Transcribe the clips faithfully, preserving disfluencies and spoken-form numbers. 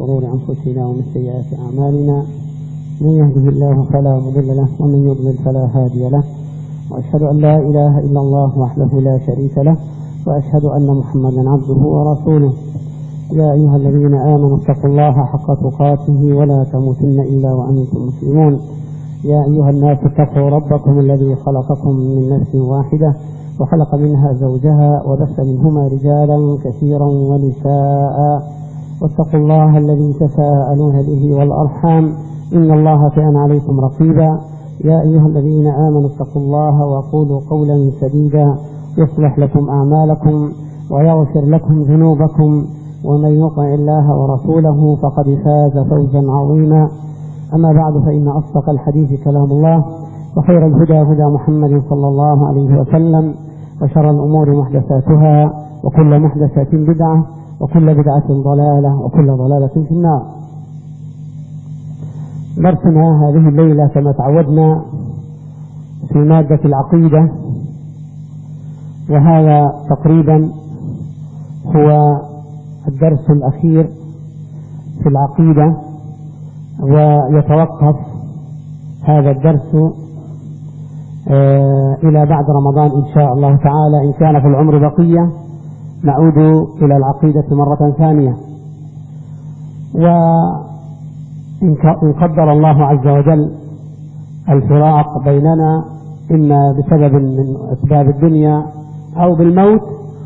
شرور أنفسنا ومن سيئات أعمالنا، من يهده الله فلا مضل له ومن يضلل فلا هادي له، وأشهد أن لا إله إلا الله وحده لا شريك له، وأشهد أن محمدا عبده ورسوله. يا أيها الذين آمنوا اتقوا الله حق تقاته ولا تموتن إلا وأنتم مسلمون. يا أيها الناس اتقوا ربكم الذي خلقكم من نفس واحدة وخلق منها زوجها وبث منهما رجالا كثيرا ونساء، واتقوا الله الذي تساءلون به والأرحام إن الله كان عليكم رقيبا. يا أيها الذين آمنوا اتقوا الله وقولوا قولا سديدا يصلح لكم أعمالكم ويغفر لكم ذنوبكم، ومن يطع الله ورسوله فقد فاز فوزا عظيما. أما بعد، فإن أصدق الحديث كلام الله، وخير الهدى هدى محمد صلى الله عليه وسلم، وشر الأمور محدثاتها، وكل محدثة بدعة، وكل بدعة ضلالة، وكل ضلالة في النار. درسنا هذه الليلة كما تعودنا في مادة العقيدة، وهذا تقريبا هو الدرس الأخير في العقيدة، ويتوقف هذا الدرس إلى بعد رمضان إن شاء الله تعالى. إن كان في العمر بقية نعود إلى العقيدة مرة ثانية، وإن قدر الله عز وجل الفراق بيننا إما بسبب من أسباب الدنيا أو بالموت،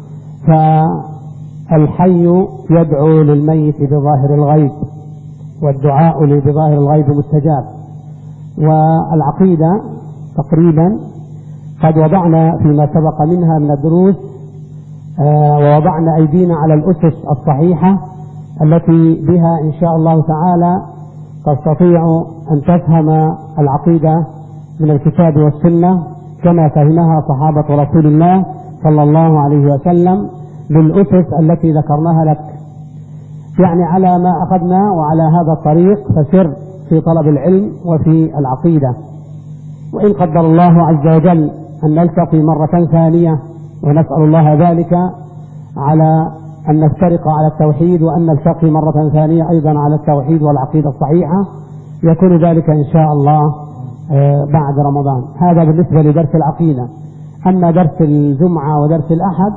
فالحي يدعو للميت بظاهر الغيب، والدعاء بظاهر الغيب مستجاب. والعقيدة تقريبا قد وضعنا فيما سبق منها من الدروس، ووضعنا أيدينا على الأسس الصحيحة التي بها إن شاء الله تعالى تستطيع أن تفهم العقيدة من الكتاب والسنة كما فهمها صحابة رسول الله صلى الله عليه وسلم بالأسس التي ذكرناها لك. يعني على ما أخذنا وعلى هذا الطريق فسر في طلب العلم وفي العقيدة. وإن قدر الله عز وجل أن نلتقي مرة ثانية، ونسأل الله ذلك، على أن نفترق على التوحيد وأن نلتقي مرة ثانية أيضا على التوحيد والعقيدة الصحيحة، يكون ذلك إن شاء الله بعد رمضان. هذا بالنسبة لدرس العقيدة. أما درس الجمعة ودرس الأحد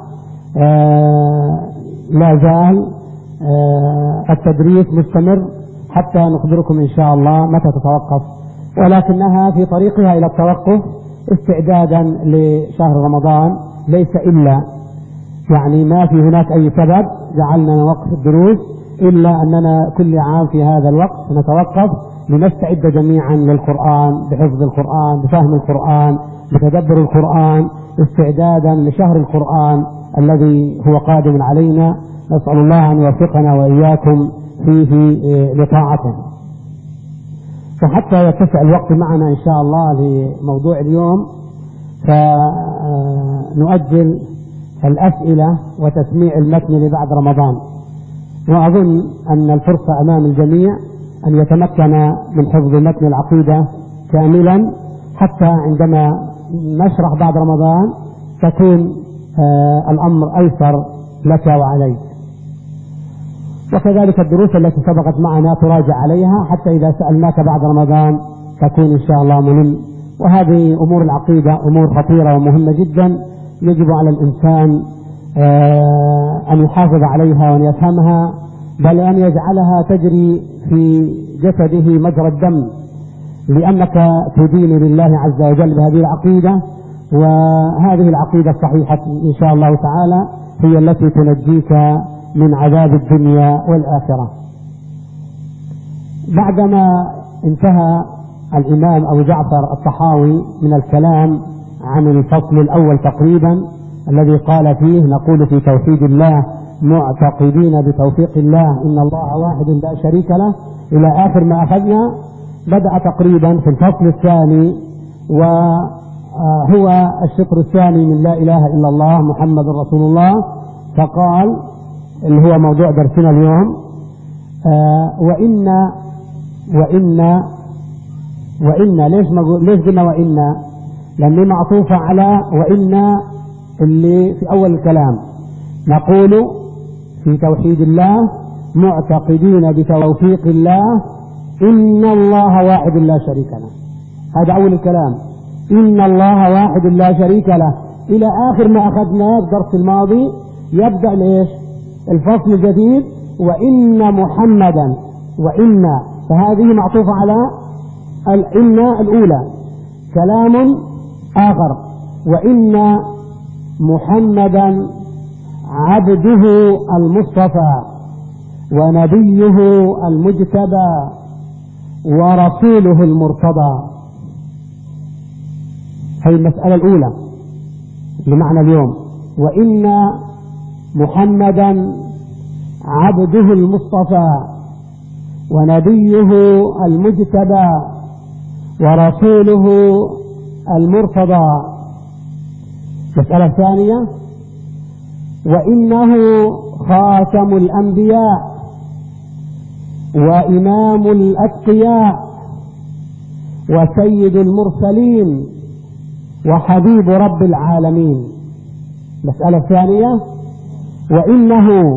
لا زال التدريس مستمر حتى نخبركم إن شاء الله متى تتوقف، ولكنها في طريقها إلى التوقف استعدادا لشهر رمضان، ليس إلا يعني ما في هناك أي سبب جعلنا نوقف الدروس، إلا أننا كل عام في هذا الوقت نتوقف لنستعد جميعا للقرآن، بحفظ القرآن، بفهم القرآن، بتدبر القرآن، استعدادا لشهر القرآن الذي هو قادم علينا. نسأل الله أن يوفقنا وإياكم فيه لطاعته. فحتى يتسع الوقت معنا إن شاء الله لموضوع اليوم، فنؤجل الأسئلة وتسميع المتن لبعد رمضان. وأظن أن الفرصة أمام الجميع أن يتمكن من حفظ متن العقيدة كاملا، حتى عندما نشرح بعد رمضان تكون الأمر أيسر لك وعليك. وكذلك الدروس التي سبقت معنا تراجع عليها، حتى إذا سألناك بعد رمضان تكون إن شاء الله مهم. وهذه أمور العقيدة أمور خطيرة ومهمة جدا، يجب على الإنسان أن يحافظ عليها وأن يفهمها، بل أن يجعلها تجري في جسده مجرى الدم، لأنك تدين لله عز وجل بهذه العقيدة. وهذه العقيدة الصحيحة إن شاء الله تعالى هي التي تنجيك من عذاب الدنيا والآخرة. بعدما انتهى الإمام أبو جعفر الطحاوي من الكلام عن الفصل الأول تقريبا الذي قال فيه نقول في توحيد الله معتقدين بتوفيق الله إن الله واحد لا شريك له إلى آخر ما أخذنا، بدأ تقريبا في الفصل الثاني، وهو الشطر الثاني من لا إله إلا الله محمد رسول الله. فقال اللي هو موضوع درسنا اليوم، آه وإن وإن وإن ليش ليش قلنا وإن؟ لأنه معطوفة على وإن اللي في أول الكلام. نقول في توحيد الله معتقدين بتوفيق الله إن الله واحد لا شريك له. هذا أول الكلام، إن الله واحد لا شريك له، إلى آخر ما أخذناه الدرس الماضي. يبدأ ليش الفصل الجديد، وإن محمدا، وإن فهذه معطوفة على الإن الأولى. كلام آخر، وإن محمدا عبده المصطفى ونبيه المجتبى ورسوله المرتضى. هي المسألة الأولى بمعنى اليوم، وإن محمدا عبده المصطفى ونبيه المجتبى ورسوله المرتضى. المسألة الثانية، وإنه خاتم الأنبياء وإمام الأتقياء وسيد المرسلين وحبيب رب العالمين. المسألة الثانية، وإنه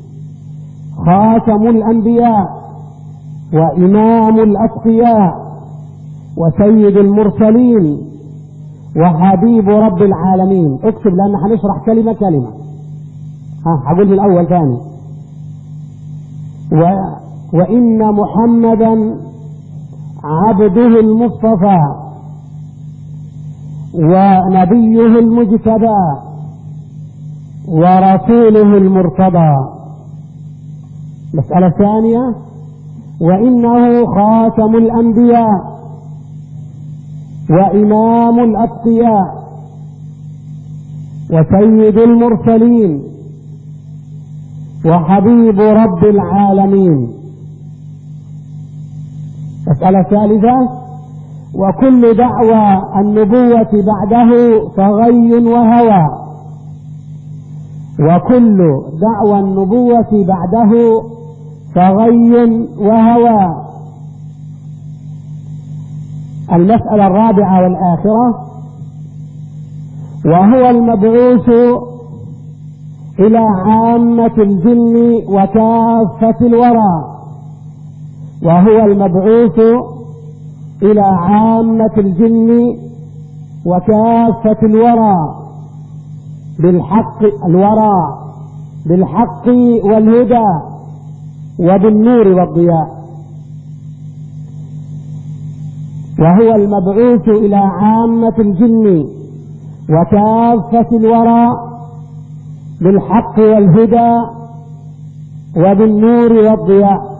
خاتم الأنبياء وإمام الأتقياء وسيد المرسلين وحبيب رب العالمين. اكتب لأن هنشرح كلمة كلمة. ها هقول الأول ثاني، و... وإن محمدا عبده المصطفى ونبيه المجتبى ورسوله المرتضى. مسألة ثانية، وإنه خاتم الأنبياء وإمام الأتقياء وسيد المرسلين وحبيب رب العالمين. مسألة ثالثة، وكل دعوى النبوة بعده فغي وهوى، وكل دعوى النبوة بعده فغي وهوى. المسألة الرابعة والآخرة، وهو المبعوث إلى عامة الجن وكافة الورى، وهو المبعوث إلى عامة الجن وكافة الورى بالحق الورى بالحق والهدى وبالنور والضياء. وهو المبعوث إلى عامة الجن وكافة الورى بالحق والهدى وبالنور والضياء.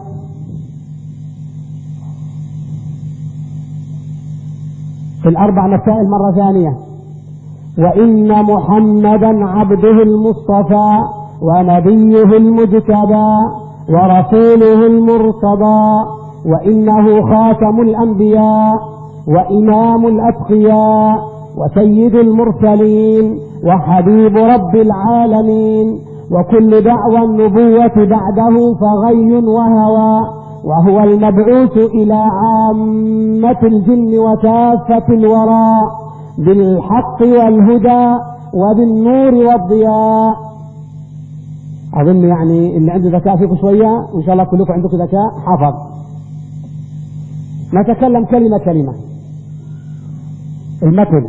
في الأربع مسائل مرة ثانية، وإن محمدا عبده المصطفى ونبيه المجتبى ورسوله المرتضى، وإنه خاتم الأنبياء وإمام الأتقياء وسيد المرسلين وحبيب رب العالمين، وكل دعوى النبوة بعده فغي وهوى، وهو المبعوث إلى عامة الجن وكافة الورى بالحق والهدى وبالنور والضياء. أظن يعني اللي عنده ذكاء فيكم شوية، إن شاء الله كلكم عندكم ذكاء حفظ. نتكلم كلمة كلمة. المثل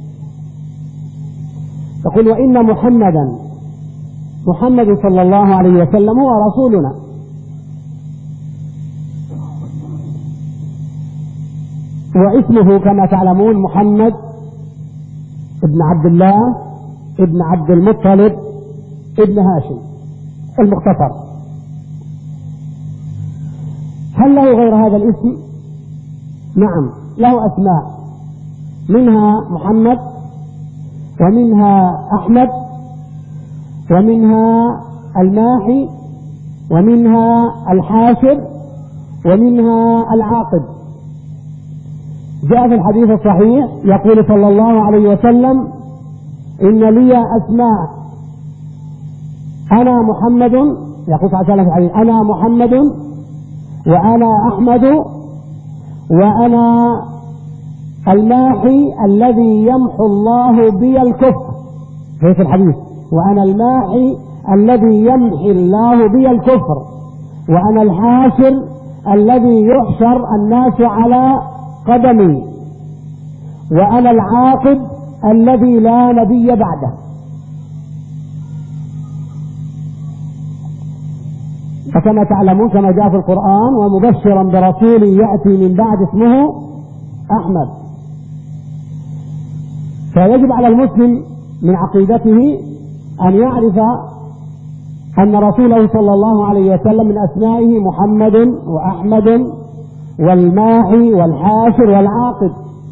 تقول وإن محمدا، محمد صلى الله عليه وسلم هو رسولنا، واسمه كما تعلمون محمد ابن عبد الله ابن عبد المطلب ابن هاشم المختصر. هل له غير هذا الاسم؟ نعم له أسماء، منها محمد ومنها أحمد ومنها الماحي ومنها الحاشر ومنها العاقب. جاء في الحديث الصحيح يقول صلى الله عليه وسلم إن لي أسماء، أنا محمد، يقول صلى الله عليه وسلم أنا محمد وأنا أحمد وأنا الماحي الذي يمحو الله بي الكفر. في الحديث وأنا الماحي الذي يمحي الله بي الكفر وأنا الحاشر الذي يحشر الناس على قدمي، وأنا العاقب الذي لا نبي بعده. فكما تعلمون كما جاء في القرآن: ومبشرا برسول يأتي من بعد اسمه أحمد. فيجب على المسلم من عقيدته أن يعرف أن رسوله صلى الله عليه وسلم من أسمائه محمد وأحمد والماحي والحاشر والعاقب،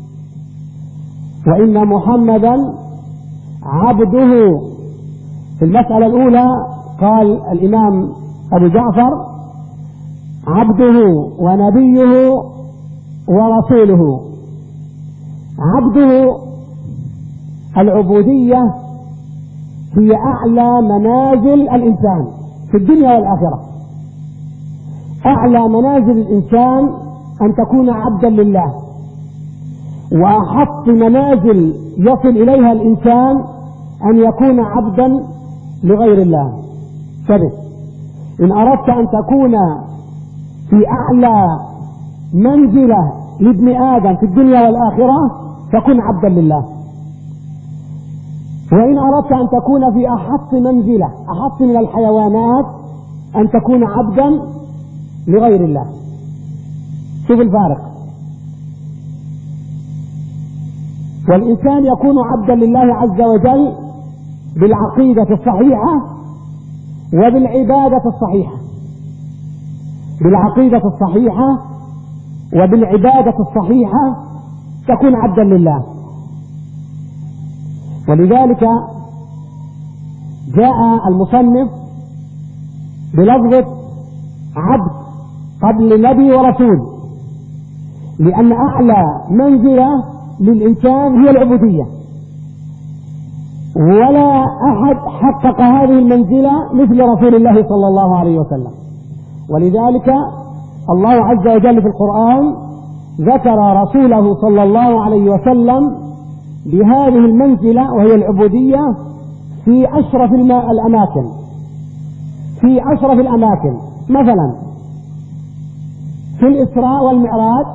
وإن محمدا عبده. في المسألة الأولى قال الإمام أبو جعفر: عبده ونبيه ورسوله. عبده العبودية هي أعلى منازل الإنسان في الدنيا والآخرة. أعلى منازل الإنسان أن تكون عبدا لله، وأحط منازل يصل إليها الإنسان أن يكون عبدا لغير الله. فبس إن أردت أن تكون في أعلى منزلة لابن آدم في الدنيا والآخرة فكن عبدا لله، وإن أردت أن تكون في أحط منزلة أحط من الحيوانات أن تكون عبدا لغير الله. شوف الفارق. والإنسان يكون عبدا لله عز وجل بالعقيدة الصحيحة وبالعبادة الصحيحة. بالعقيدة الصحيحة وبالعبادة الصحيحة تكون عبدا لله. ولذلك جاء المصنف بلفظة عبد قبل نبي ورسول، لأن أعلى منزلة للإنسان هي العبودية، ولا أحد حقق هذه المنزلة مثل رسول الله صلى الله عليه وسلم. ولذلك الله عز وجل في القرآن ذكر رسوله صلى الله عليه وسلم بهذه المنزلة وهي العبودية في أشرف الأماكن في أشرف الأماكن مثلا في الإسراء والمعراج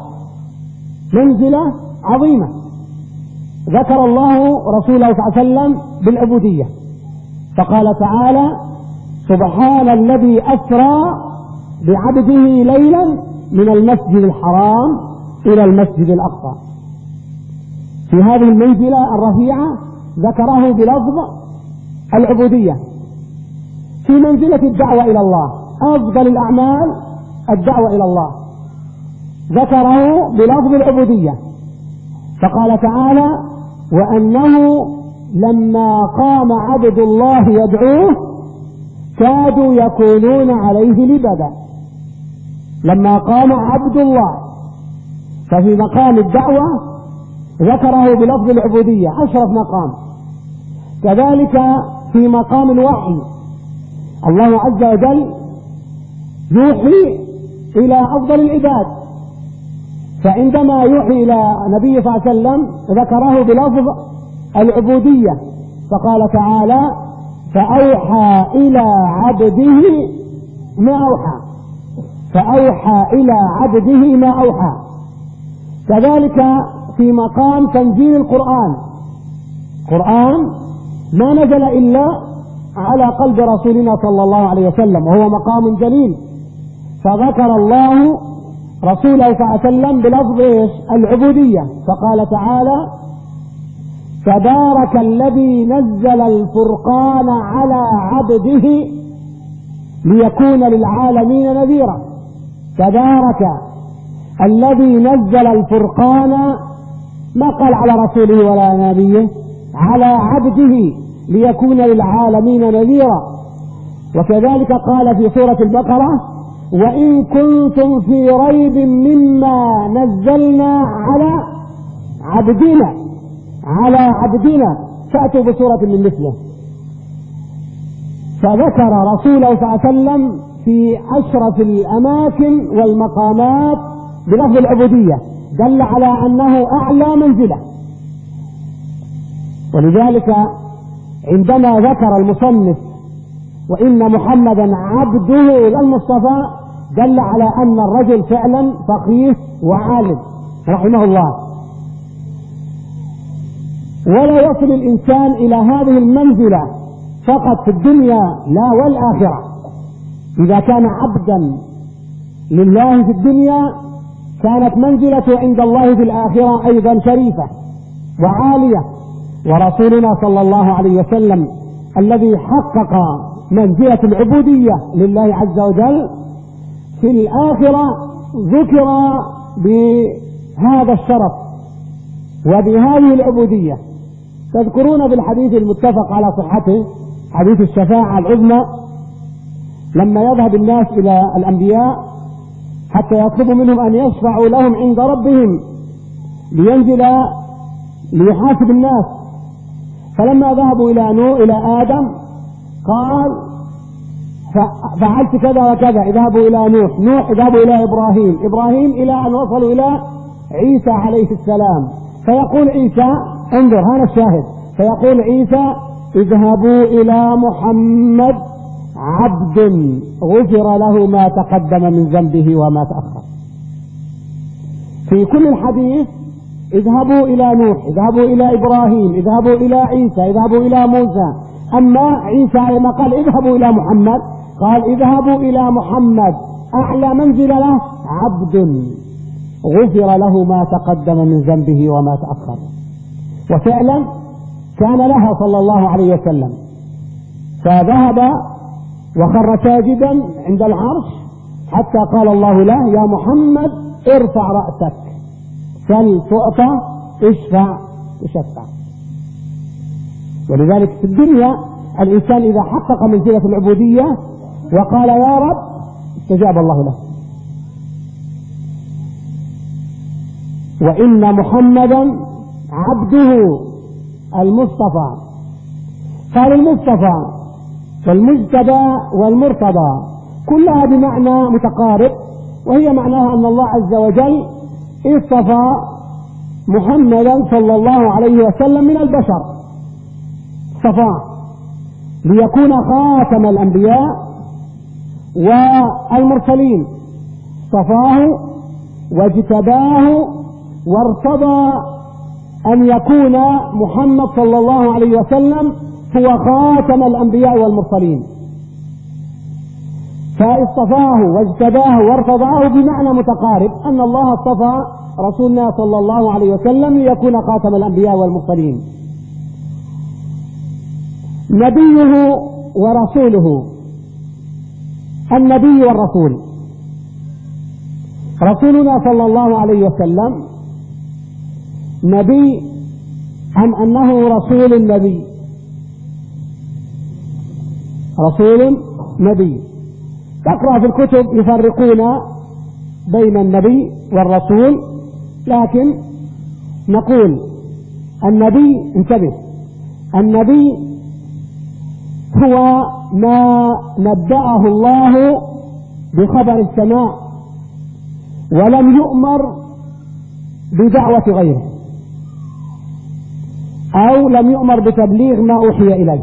منزلة عظيمة ذكر الله رسوله صلى الله عليه وسلم بالعبودية، فقال تعالى: سبحان الذي أسرى بعبده ليلا من المسجد الحرام إلى المسجد الأقصى. في هذه المنزلة الرفيعة ذكره بلفظ العبودية. في منزلة الدعوة إلى الله، أفضل الأعمال الدعوة إلى الله، ذكره بلفظ العبودية، فقال تعالى: وأنه لما قام عبد الله يدعوه كادوا يكونون عليه لبدا. لما قام عبد الله، ففي مقام الدعوة ذكره بلفظ العبودية أشرف مقام. كذلك في مقام الوحي الله عز وجل يوحي إلى أفضل العباد، فعندما يوحي إلى نبي صلى الله عليه وسلم ذكره بلفظ العبودية، فقال تعالى: فأوحى إلى عبده ما أوحى فأوحى إلى عبده ما أوحى. كذلك في مقام تنزيل القرآن، قرآن ما نزل إلا على قلب رسولنا صلى الله عليه وسلم، وهو مقام جليل، فذكر الله رسوله صلى الله عليه وسلم بلفظ العبودية، فقال تعالى: تبارك الذي نزل الفرقان على عبده ليكون للعالمين نذيرا. تبارك الذي نزل الفرقان، ما قال على رسوله ولا نبيه، على عبده ليكون للعالمين نذيرا. وكذلك قال في سورة البقرة: وإن كنتم في ريب مما نزلنا على عبدنا على عبدنا فأتوا بسورة من مثله. فذكر رسوله صلى الله عليه وسلم في أشرف الأماكن والمقامات بلفظ العبودية، دل على أنه أعلى منزلة. ولذلك عندما ذكر المصنف وإن محمدا عبده المصطفى دل على أن الرجل فعلا فقيه وعالم رحمه الله. ولا يصل الإنسان إلى هذه المنزلة فقط في الدنيا لا والآخرة. إذا كان عبدا لله في الدنيا كانت منزلته عند الله في الآخرة أيضا شريفة وعالية. ورسولنا صلى الله عليه وسلم الذي حقق منزلة العبودية لله عز وجل في الآخرة ذكر بهذا الشرف وبهذه العبودية. تذكرون بالحديث المتفق على صحته حديث الشفاعة العظمى لما يذهب الناس إلى الأنبياء حتى يطلبوا منهم أن يشفعوا لهم عند ربهم لينزل ليحاسب الناس. فلما ذهبوا إلى نوح إلى آدم قال فعلت كذا وكذا، اذهبوا إلى نوح، نوح اذهبوا إلى إبراهيم، إبراهيم إلى أن وصلوا إلى عيسى عليه السلام. فيقول عيسى انظر هذا الشاهد، فيقول عيسى اذهبوا إلى محمد عبد غفر له ما تقدم من ذنبه وما تأخر. في كل الحديث اذهبوا إلى نوح، اذهبوا إلى إبراهيم، اذهبوا إلى عيسى، اذهبوا إلى موسى. أما عيسى لما قال اذهبوا إلى محمد قال اذهبوا إلى محمد أعلى منزل له عبد غفر له ما تقدم من ذنبه وما تأخر. وفعلا كان لها صلى الله عليه وسلم، فذهب وخر ساجدا عند العرش حتى قال الله له يا محمد ارفع رأسك سل تعطى اشفع تشفع. ولذلك في الدنيا الإنسان إذا حقق منزلة العبودية وقال يا رب استجاب الله له. وإن محمدا عبده المصطفى. قال المصطفى والمجتبى والمرتضى كلها بمعنى متقارب، وهي معناها أن الله عز وجل اصطفى محمدا صلى الله عليه وسلم من البشر، اصطفاه ليكون خاتم الأنبياء والمرسلين، اصطفاه واجتباه وارتضى أن يكون محمد صلى الله عليه وسلم هو خاتم الأنبياء والمرسلين. فاصطفاه واجتباه وارتضاه بمعنى متقارب، أن الله اصطفى رسولنا صلى الله عليه وسلم ليكون خاتم الأنبياء والمرسلين. نبيه ورسوله. النبي والرسول. رسولنا صلى الله عليه وسلم نبي أم أنه رسول النبي؟ رسول نبي. تقرأ في الكتب يفرقون بين النبي والرسول، لكن نقول النبي انتبه، النبي هو ما نبأه الله بخبر السماء ولم يؤمر بدعوة غيره، أو لم يؤمر بتبليغ ما أوحي إليه.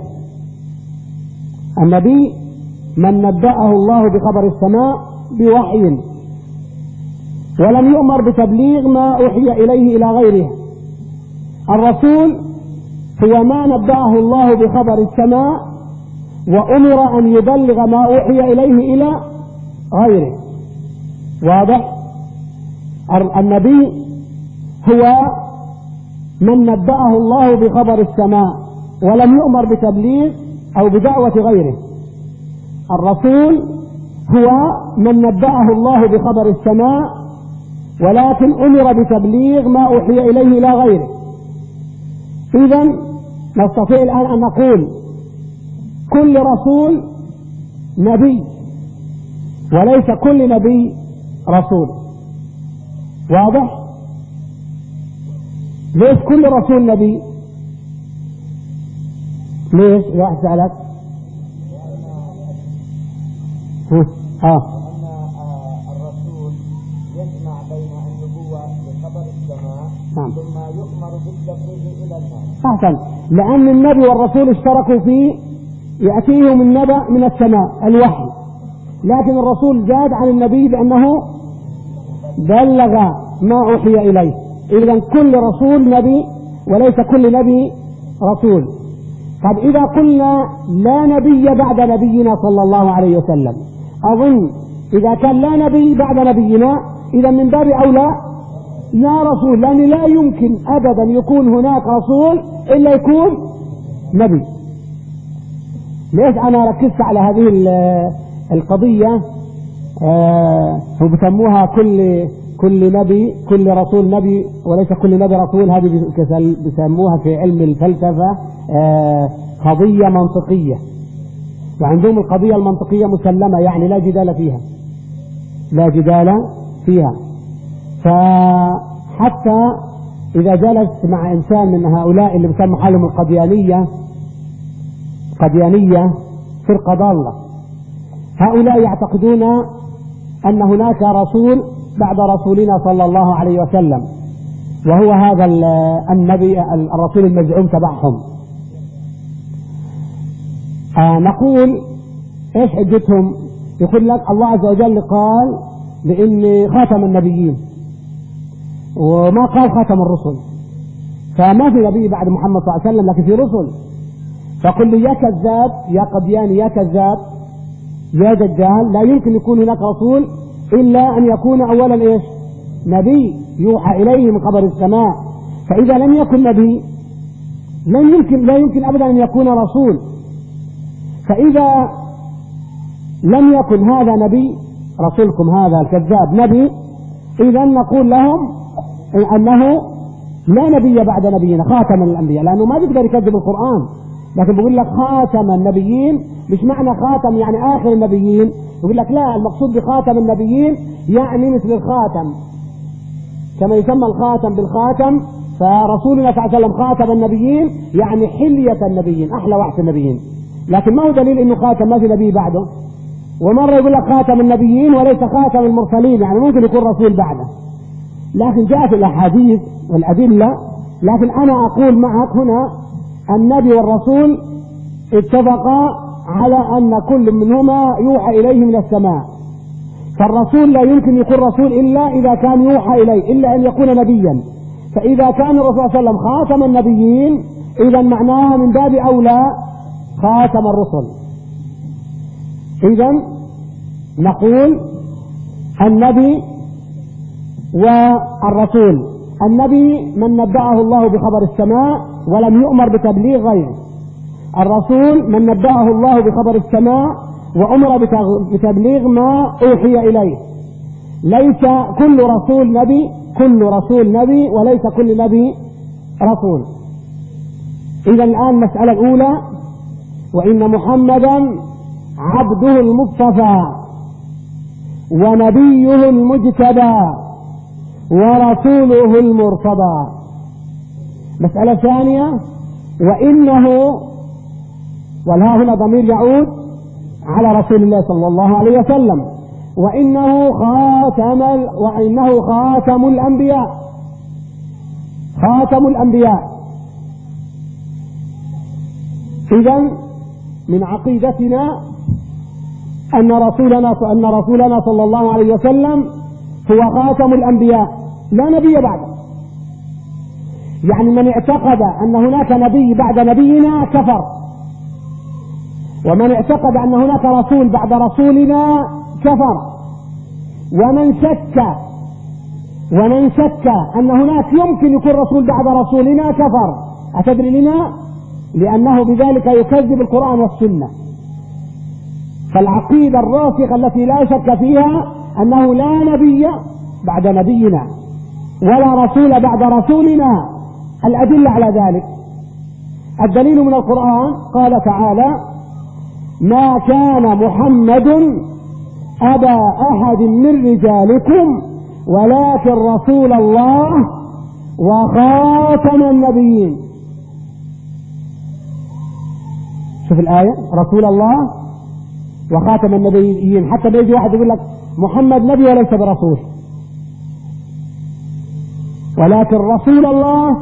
النبي من نبأه الله بخبر السماء بوحي ولم يؤمر بتبليغ ما أوحي إليه إلى غيره. الرسول هو ما نبأه الله بخبر السماء وأمر أن يبلغ ما أوحي إليه إلى غيره. واضح؟ النبي هو من نبأه الله بخبر السماء ولم يؤمر بتبليغ أو بدعوة غيره. الرسول هو من نبأه الله بخبر السماء ولكن أمر بتبليغ ما أوحي إليه إلى غيره. إذن نستطيع الآن أن نقول كل رسول نبي وليس كل نبي رسول. واضح؟ ليش كل رسول نبي؟ ليش؟ يا واحد سألك. ها. الرسول يجمع بين النبوة بخبر السماء نعم. ثم يؤمر بالتبليغ إلى الناس. أحسن، لأن النبي والرسول اشتركوا في يأتيهم النبأ من السماء الوحي، لكن الرسول زاد عن النبي بأنه بلغ ما أوحي إليه. إذن كل رسول نبي وليس كل نبي رسول. طب إذا قلنا لا نبي بعد نبينا صلى الله عليه وسلم، أظن إذا كان لا نبي بعد نبينا إذا من باب أولى لا رسول، لأن لا يمكن أبدا يكون هناك رسول إلا يكون نبي. ليش أنا ركزت على هذه القضية؟ آه وبسموها كل كل نبي كل رسول نبي وليس كل نبي رسول. هذه بسموها في علم الفلسفة آه قضية منطقية، وعندهم القضية المنطقية مسلمة، يعني لا جدال فيها لا جدال فيها. فحتى إذا جلس مع إنسان من هؤلاء اللي بسموا حالهم القديانية قديانية فرقة ضالة، هؤلاء يعتقدون أن هناك رسول بعد رسولنا صلى الله عليه وسلم، وهو هذا النبي الرسول المزعوم تبعهم. آه نقول ايش حجتهم؟ يقول لك الله عز وجل قال بإن خاتم النبيين وما قال خاتم الرسل، فما في نبي بعد محمد صلى الله عليه وسلم لكن في رسل. فقل لي يا كذاب يا قدياني يا كذاب يا دجال، لا يمكن يكون هناك رسول إلا أن يكون أولا إيش؟ نبي يوحى إليه من قبل السماء. فإذا لم يكن نبي لن يمكن لا يمكن أبدا أن يكون رسول. فإذا لم يكن هذا نبي رسولكم هذا الكذاب نبي، إذا نقول لهم أنه لا نبي بعد نبينا خاتم الأنبياء، لأنه ما بيقدر يكذب القرآن، لكن بيقول لك خاتم النبيين. مش معنى خاتم يعني آخر النبيين، يقول لك لا، المقصود بخاتم النبيين يعني مثل الخاتم، كما يسمى الخاتم بالخاتم. فرسولنا صلى الله عليه وسلم خاتم النبيين يعني حلية النبيين، أحلى واحد النبيين، لكن ما هو دليل إنه خاتم، ما في نبي بعده. ومرة يقول لك خاتم النبيين وليس خاتم المرسلين، يعني ممكن يكون رسول بعده، لكن جاءت الأحاديث والأدلة. لكن أنا أقول معك هنا النبي والرسول اتفقا على أن كل منهما يوحى إليه من السماء، فالرسول لا يمكن يكون رسول إلا إذا كان يوحى إليه، إلا أن يكون نبيا. فإذا كان الرسول صلى الله عليه وسلم خاتم النبيين إذا معناها من باب أولى خاتم الرسل. إذا نقول النبي والرسول. النبي من نبأه الله بخبر السماء ولم يؤمر بتبليغ غيره، الرسول من نبأه الله بخبر السماء وأمر بتبليغ ما أوحي إليه. ليس كل رسول نبي كل رسول نبي وليس كل نبي رسول. إذا الآن المسألة الأولى، وإن محمدا عبده المصطفى ونبيه المجتبى ورسوله المرتضى. مسألة ثانية، وإنه، والها هنا ضمير يعود على رسول الله صلى الله عليه وسلم، وإنه خاتم وإنه خاتم الأنبياء خاتم الأنبياء. إذن من عقيدتنا أن رسولنا أن رسولنا صلى الله عليه وسلم هو خاتم الأنبياء لا نبي بعده. يعني من اعتقد أن هناك نبي بعد نبينا كفر، ومن اعتقد أن هناك رسول بعد رسولنا كفر، ومن شك ومن شك أن هناك يمكن يكون رسول بعد رسولنا كفر. أتدري لنا؟ لأنه بذلك يكذب القرآن والسنة. فالعقيدة الراسخة التي لا شك فيها أنه لا نبي بعد نبينا ولا رسول بعد رسولنا. الأدلة على ذلك، الدليل من القرآن، قال تعالى: ما كان محمد أبا أحد من رجالكم ولكن رسول الله وخاتم النبيين. شوف الآية، رسول الله وخاتم النبيين. حتى بيجي واحد يقول لك محمد نبي وليس برسول، ولكن رسول الله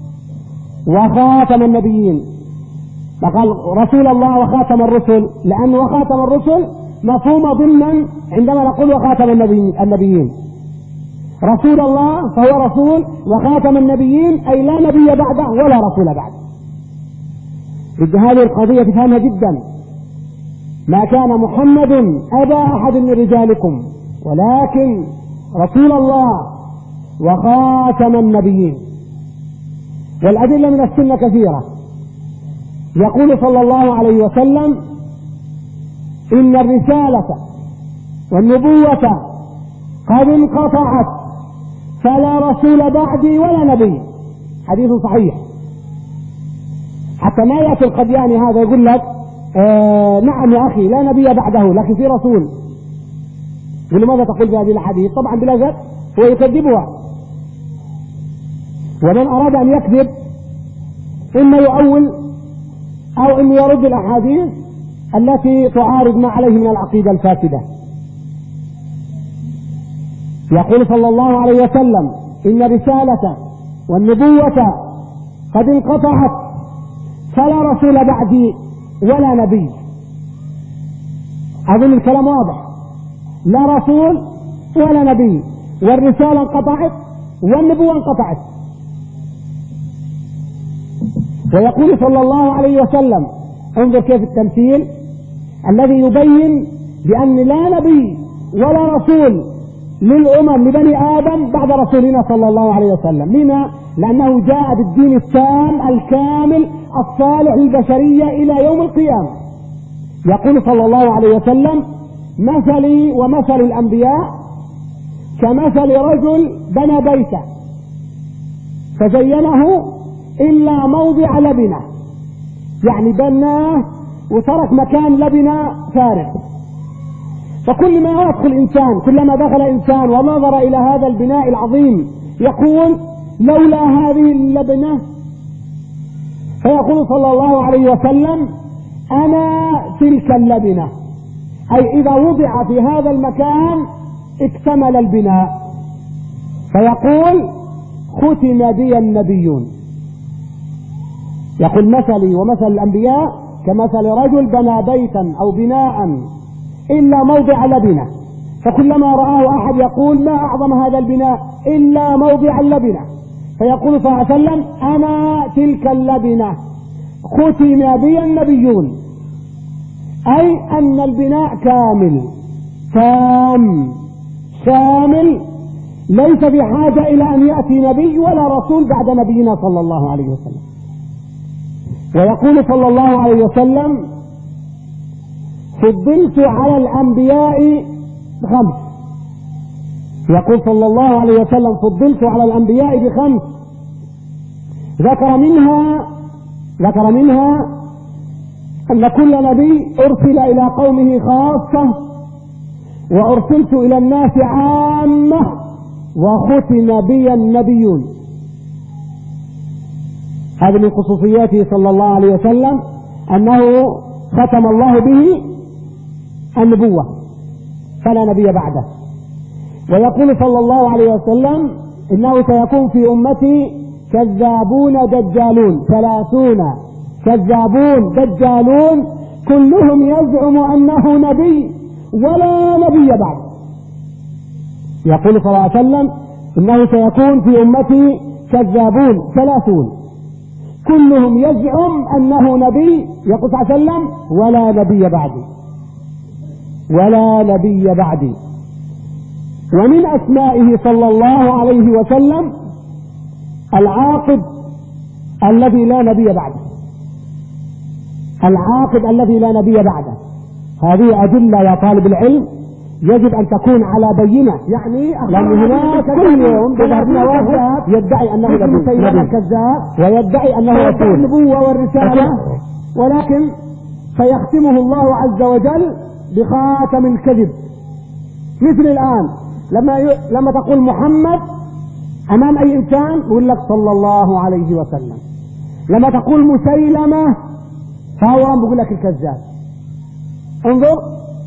وخاتم النبيين. فقال رسول الله وخاتم الرسل، لأنه وخاتم الرسل مفهومة ضمنا عندما نقول وخاتم النبيين. رسول الله فهو رسول، وخاتم النبيين أي لا نبي بعده ولا رسول بعده. بدي هذه القضية تفهمها جدا. ما كان محمد أبا أحد من رجالكم ولكن رسول الله وخاتم النبيين. والأدلة من السنة كثيرة. يقول صلى الله عليه وسلم: إن الرسالة والنبوة قد انقطعت فلا رسول بعدي ولا نبي. حديث صحيح. حتى ما يأتي القدياني هذا يقول لك آه نعم يا أخي لا نبي بعده لكن في رسول. يقول ماذا تقول بهذه الحديث؟ طبعا بلا شك هو يكذبها. ومن أراد أن يكذب إما يؤول أو إما يرد الأحاديث التي تعارض ما عليه من العقيدة الفاسدة. يقول صلى الله عليه وسلم: إن الرسالة والنبوة قد انقطعت فلا رسول بعدي ولا نبي. أظن الكلام واضح. لا رسول ولا نبي، والرسالة انقطعت والنبوة انقطعت. ويقول صلى الله عليه وسلم: انظر كيف التمثيل الذي يبين بأن لا نبي ولا رسول للأمم لبني آدم بعد رسولنا صلى الله عليه وسلم. لما؟ لأنه جاء بالدين التام الكامل الصالح للبشرية إلى يوم القيامة. يقول صلى الله عليه وسلم: مثلي ومثل الأنبياء كمثل رجل بنى بيتا فزينه إلا موضع لبنة، يعني بناه وترك مكان لبنة فارغ. فكل ما يدخل إنسان، كلما دخل إنسان ونظر إلى هذا البناء العظيم يقول: لولا هذه اللبنة. فيقول صلى الله عليه وسلم: أنا تلك اللبنة، أي إذا وضع في هذا المكان اكتمل البناء. فيقول: ختم بي النبيون. يقول: مثلي ومثل الأنبياء كمثل رجل بنى بيتا أو بناء إلا موضع لبنة، فكلما رآه أحد يقول: ما أعظم هذا البناء إلا موضع اللبنة. فيقول صلى الله عليه وسلم: أنا تلك اللبنة ختم بي النبيون، أي أن البناء كامل تام شامل، ليس بحاجة إلى أن يأتي نبي ولا رسول بعد نبينا صلى الله عليه وسلم. ويقول صلى الله عليه وسلم: فضلت على الأنبياء بخمس. يقول صلى الله عليه وسلم: فضلت على الأنبياء بخمس، ذكر منها ذكر منها أن كل نبي أرسل إلى قومه خاصة، وأرسلت إلى الناس عامة، وختم بي النبيون. هذه من خصوصياته صلى الله عليه وسلم أنه ختم الله به النبوة فلا نبي بعده. ويقول صلى الله عليه وسلم: إنه سيكون في أمتي كذابون دجالون، ثلاثون كذابون دجالون كلهم يزعم أنه نبي ولا نبي بعد. يقول صلى الله عليه وسلم: إنه سيكون في أمتي كذابون ثلاثون كلهم يزعم أنه نبي، يقول صلى الله عليه وسلم: ولا نبي بعدي ولا نبي بعدي. ومن أسمائه صلى الله عليه وسلم العاقب الذي لا نبي بعده، العاقب الذي لا نبي بعده. هذه أدلة يا طالب العلم يجب أن تكون على بينة، يعني لأن هناك كل يوم بظهرنا واحد يدعي أنه نبي كذاب ويدعي أنه رسول النبوة والرسالة، ولكن فيختمه الله عز وجل بخاتم الكذب. مثل الآن لما ي... لما تقول محمد أمام أي إنسان يقول لك صلى الله عليه وسلم. لما تقول مسيلمة فهو بيقول لك الكذاب. انظر،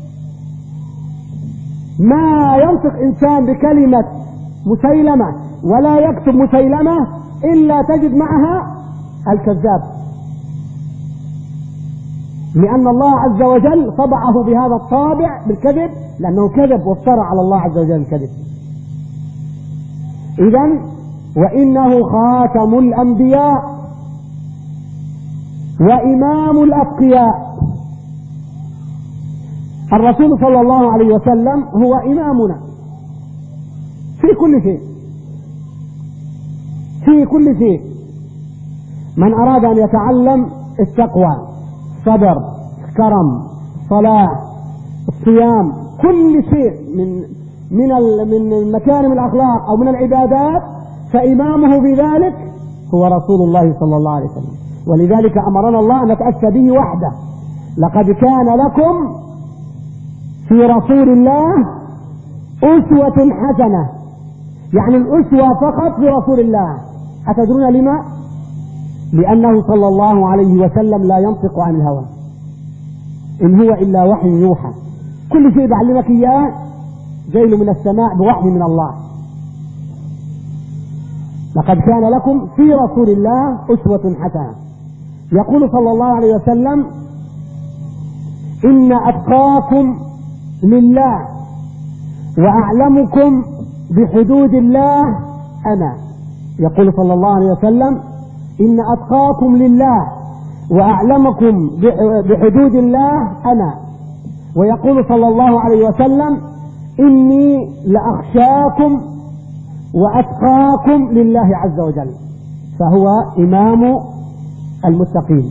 ما ينطق إنسان بكلمة مسيلمة ولا يكتب مسيلمة إلا تجد معها الكذاب. لأن الله عز وجل طبعه بهذا الطابع بالكذب، لأنه كذب وافترى على الله عز وجل الكذب. إذن وإنه خاتم الأنبياء وإمام الأتقياء. الرسول صلى الله عليه وسلم هو إمامنا في كل شيء، في كل شيء. من أراد أن يتعلم التقوى، صبر، كرم، صلاة، الصيام، كل شيء من من من مكارم الأخلاق أو من العبادات، فإمامه بذلك هو رسول الله صلى الله عليه وسلم. ولذلك أمرنا الله أن نتأسى به وحده. لقد كان لكم في رسول الله أسوة حسنة، يعني الأسوة فقط في رسول الله. أتدرون لما؟ لأنه صلى الله عليه وسلم لا ينطق عن الهوى، إن هو إلا وحي يوحى. كل شيء بعلمك إياه جاي من السماء بوحي من الله. لقد كان لكم في رسول الله أسوة حسنة. يقول صلى الله عليه وسلم: إن أتقاكم لله وأعلمكم بحدود الله أنا. يقول صلى الله عليه وسلم: إن أتقاكم لله وأعلمكم بحدود الله أنا. ويقول صلى الله عليه وسلم: إني لأخشاكم وأتقاكم لله عز وجل. فهو إمام المتقين.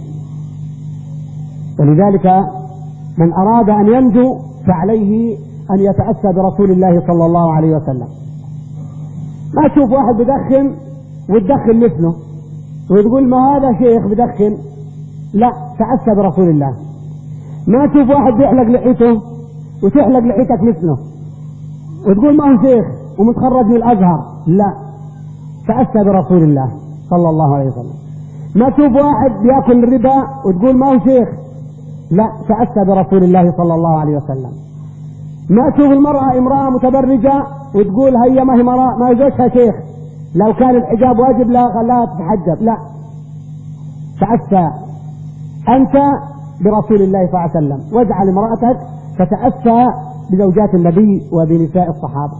ولذلك من أراد أن ينجو فعليه أن يتأسى برسول الله صلى الله عليه وسلم. ما تشوف واحد بدخن وتدخن مثله وتقول ما هذا شيخ بدخن، لا، تأسى برسول الله. ما تشوف واحد بيحلق لحيته وتحلق لحيتك مثله وتقول ما هو شيخ ومتخرج من الأزهر، لا، تأسى برسول الله صلى الله عليه وسلم. ما تشوف واحد بياكل الربا وتقول ما هو شيخ، لا، تأسى برسول الله صلى الله عليه وسلم. ما تشوف المرأة امرأة متبرجة وتقول هي ما هي مرأة ما يجوزها شيخ، لو كان الحجاب واجب لا لا تتحجب، لا، تأسى أنت برسول الله صلى الله عليه وسلم، واجعل امرأتك تتأسى بزوجات النبي وبنساء الصحابة.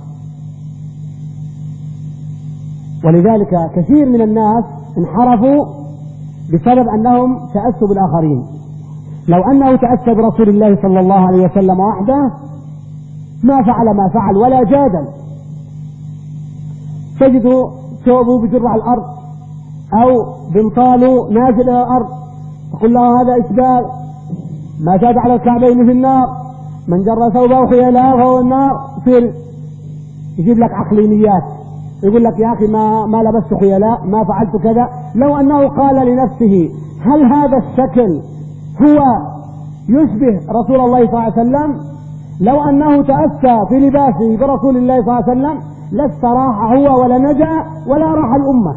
ولذلك كثير من الناس انحرفوا بسبب أنهم تأسوا بالآخرين. لو أنه تأسى برسول الله صلى الله عليه وسلم وحده ما فعل ما فعل ولا جادل. تجد ثوبه بجر على الأرض أو بنطاله نازل إلى الأرض، تقول له هذا إسبال، ما زاد على الكعبين في النار، من جر ثوبه خيلاء فهو النار. يصير يجيب لك عقلينيات، يقول لك يا أخي ما ما لبست خيلاء، ما فعلت كذا. لو أنه قال لنفسه هل هذا الشكل هو يشبه رسول الله صلى الله عليه وسلم، لو أنه تأسى في لباسه برسول الله صلى الله عليه وسلم لاستراح هو ولا نجا ولا راح الأمة.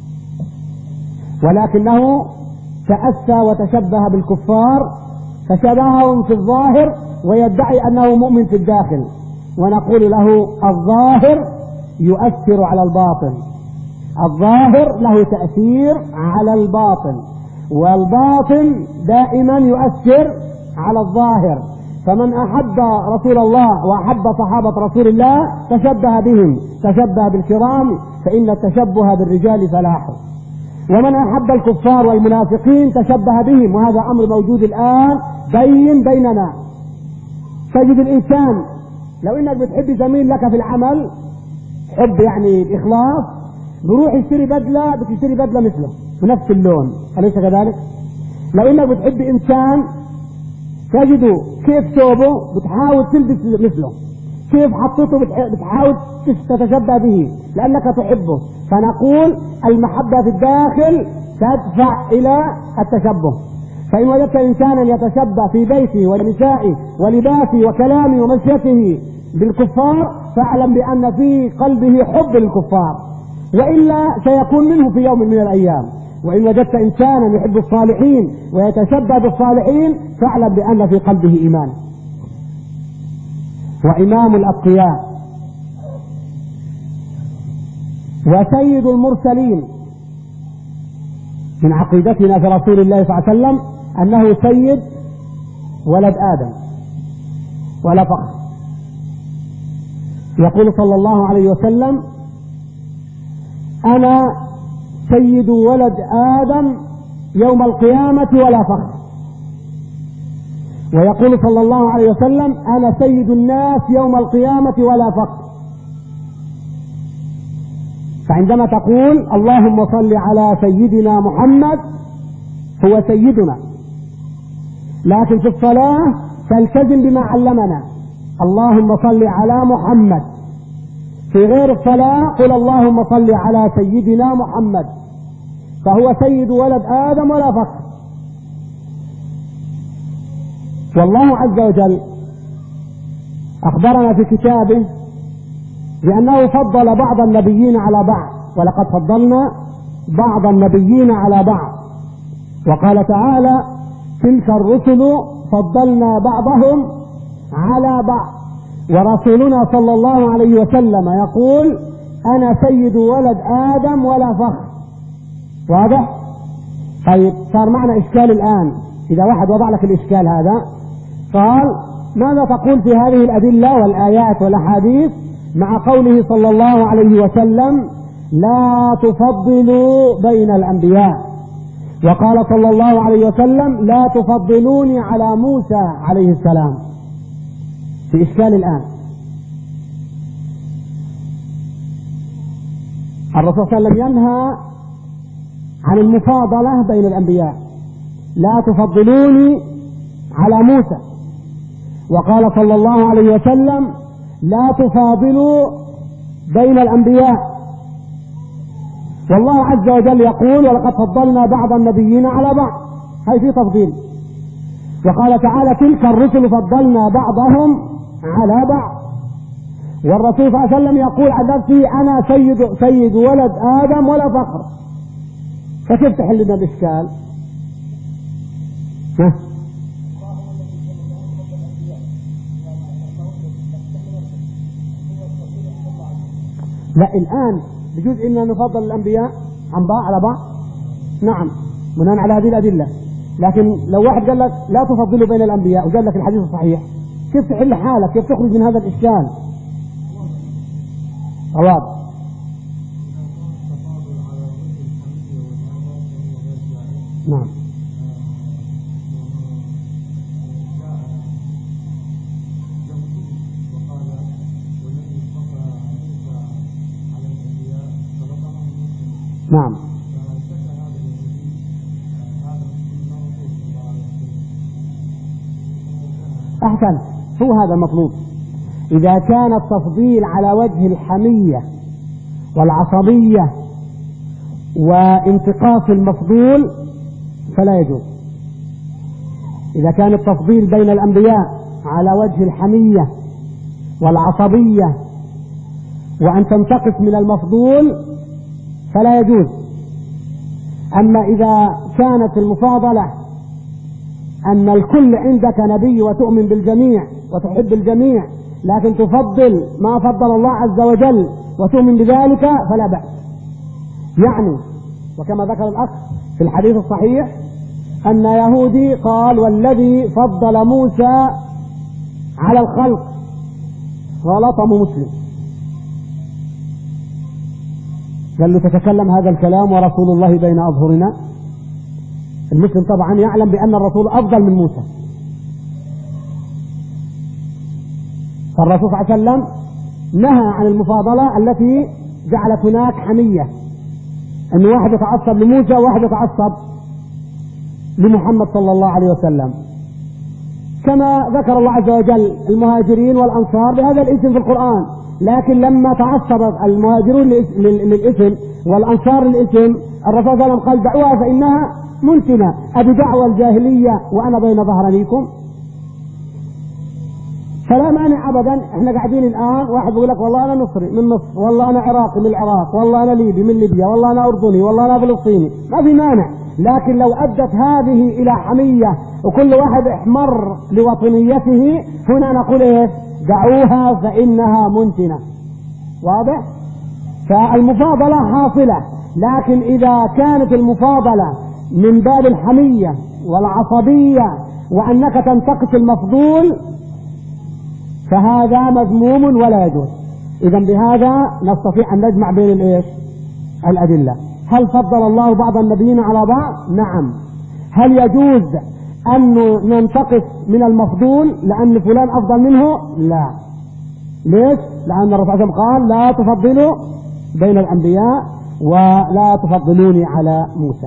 ولكنه تأسى وتشبه بالكفار، فشبههم في الظاهر ويدعي أنه مؤمن في الداخل. ونقول له الظاهر يؤثر على الباطن، الظاهر له تأثير على الباطن، والباطن دائما يؤثر على الظاهر. فمن أحب رسول الله وأحب صحابة رسول الله تشبه بهم، تشبه بالكرام، فإن التشبه بالرجال فلاح. ومن أحب الكفار والمنافقين تشبه بهم، وهذا أمر موجود الآن بين بيننا. تجد الإنسان لو إنك بتحب زميل لك في العمل حب يعني بإخلاص، بروح يشتري بدلة بتشتري بدلة مثله بنفس اللون، أليس كذلك؟ لو إنك بتحب إنسان تجده كيف ثوبه بتحاول تلبس مثله، كيف حطيته بتحاول تتشبه به لأنك تحبه. فنقول المحبة في الداخل تدفع إلى التشبه. فإن وجدت إنسانا يتشبه في بيته ونسائه ولباسه وكلامه ومشيته بالكفار فاعلم بأن في قلبه حب للكفار، وإلا سيكون منه في يوم من الأيام. وإن وجدت إنسانا يحب الصالحين ويتشبه بالصالحين فاعلم بأن في قلبه إيمان. وإمام الأتقياء وسيد المرسلين. من عقيدتنا في رسول الله صلى الله عليه وسلم أنه سيد ولد آدم ولا فخر. يقول صلى الله عليه وسلم: أنا سيد ولد آدم يوم القيامة ولا فخر. ويقول صلى الله عليه وسلم: أنا سيد الناس يوم القيامة ولا فخر. فعندما تقول اللهم صل على سيدنا محمد هو سيدنا، لكن في الصلاة تلتزم بما علمنا: اللهم صل على محمد. في غير الصلاة قل اللهم صل على سيدنا محمد، فهو سيد ولد آدم ولا فخر. والله عز وجل أخبرنا في كتابه بأنه فضل بعض النبيين على بعض، ولقد فضلنا بعض النبيين على بعض. وقال تعالى: تلك الرسل فضلنا بعضهم على بعض. ورسولنا صلى الله عليه وسلم يقول: أنا سيد ولد آدم ولا فخر. واضح؟ طيب صار معنا إشكال الآن. إذا واحد وضع لك الإشكال هذا قال: ماذا تقول في هذه الأدلة والآيات والأحاديث مع قوله صلى الله عليه وسلم: لا تفضلوا بين الأنبياء، وقال صلى الله عليه وسلم: لا تفضلوني على موسى عليه السلام. في إشكال الآن. الرسول صلى الله عليه وسلم ينهى عن المفاضلة بين الأنبياء: لا تفضلوني على موسى. وقال صلى الله عليه وسلم: لا تفاضلوا بين الأنبياء. والله عز وجل يقول: ولقد فضلنا بعض النبيين على بعض. هاي في تفضيل. وقال تعالى: تلك الرسل فضلنا بعضهم على بعض. والرسول صلى الله عليه وسلم يقول عن نفسه: أنا سيد, سيد ولد آدم ولا فخر. فكيف تحل لنا الإشكال؟ ها؟ لا، الآن بجوز إننا نفضل الأنبياء عن بعض على بعض. نعم، بناء على هذه الأدلة. لكن لو واحد قال لك لا تفضلوا بين الأنبياء وقال لك الحديث الصحيح، كيف تحل حالك؟ كيف تخرج من هذا الإشكال؟ واضح. نعم. نعم. أحسن، هو هذا المطلوب. إذا كان التفضيل على وجه الحمية والعصبية وانتقاص المفضول فلا يجوز. إذا كان التفضيل بين الأنبياء على وجه الحمية والعصبية وأن تنتقص من المفضول فلا يجوز. أما إذا كانت المفاضلة أن الكل عندك نبي وتؤمن بالجميع وتحب الجميع، لكن تفضل ما فضل الله عز وجل وتؤمن بذلك فلا بأس. يعني وكما ذكر الأخ في الحديث الصحيح أن يهودي قال: والذي فضل موسى على الخلق، غلطه مسلم. قال له: تتكلم هذا الكلام ورسول الله بين أظهرنا؟ المسلم طبعا يعلم بأن الرسول أفضل من موسى. فالرسول صلى الله عليه وسلم نهى عن المفاضلة التي جعلت هناك حمية، أن واحد يتعصب لموسى وواحد يتعصب لمحمد صلى الله عليه وسلم. كما ذكر الله عز وجل المهاجرين والأنصار بهذا الاسم في القرآن، لكن لما تعصب المهاجرون للاسم والأنصار للاسم الرسول صلى الله عليه وسلم قال: دعوها فإنها منتنة، أبي دعوة الجاهلية وأنا بين ظهرانيكم. فلا مانع أبدا. احنا قاعدين الآن واحد يقول لك: والله أنا مصري من مصر، والله أنا عراقي من العراق، والله أنا ليبي من ليبيا، والله أنا أردني، والله أنا فلسطيني. ما في مانع. لكن لو أدت هذه إلى حمية وكل واحد احمر لوطنيته، هنا نقول إيه؟ دعوها فإنها منتنة. واضح؟ فالمفاضلة حاصلة، لكن إذا كانت المفاضلة من باب الحمية والعصبية وأنك تنتقص المفضول فهذا مذموم ولا يجوز. إذا بهذا نستطيع أن نجمع بين الإيش؟ الأدلة. هل فضل الله بعض النبيين على بعض؟ نعم. هل يجوز أن ننتقص من المفضول لأن فلان أفضل منه؟ لا. ليش؟ لأن الرسول صلى الله عليه وسلم قال لا تفضلوا بين الأنبياء ولا تفضلوني على موسى.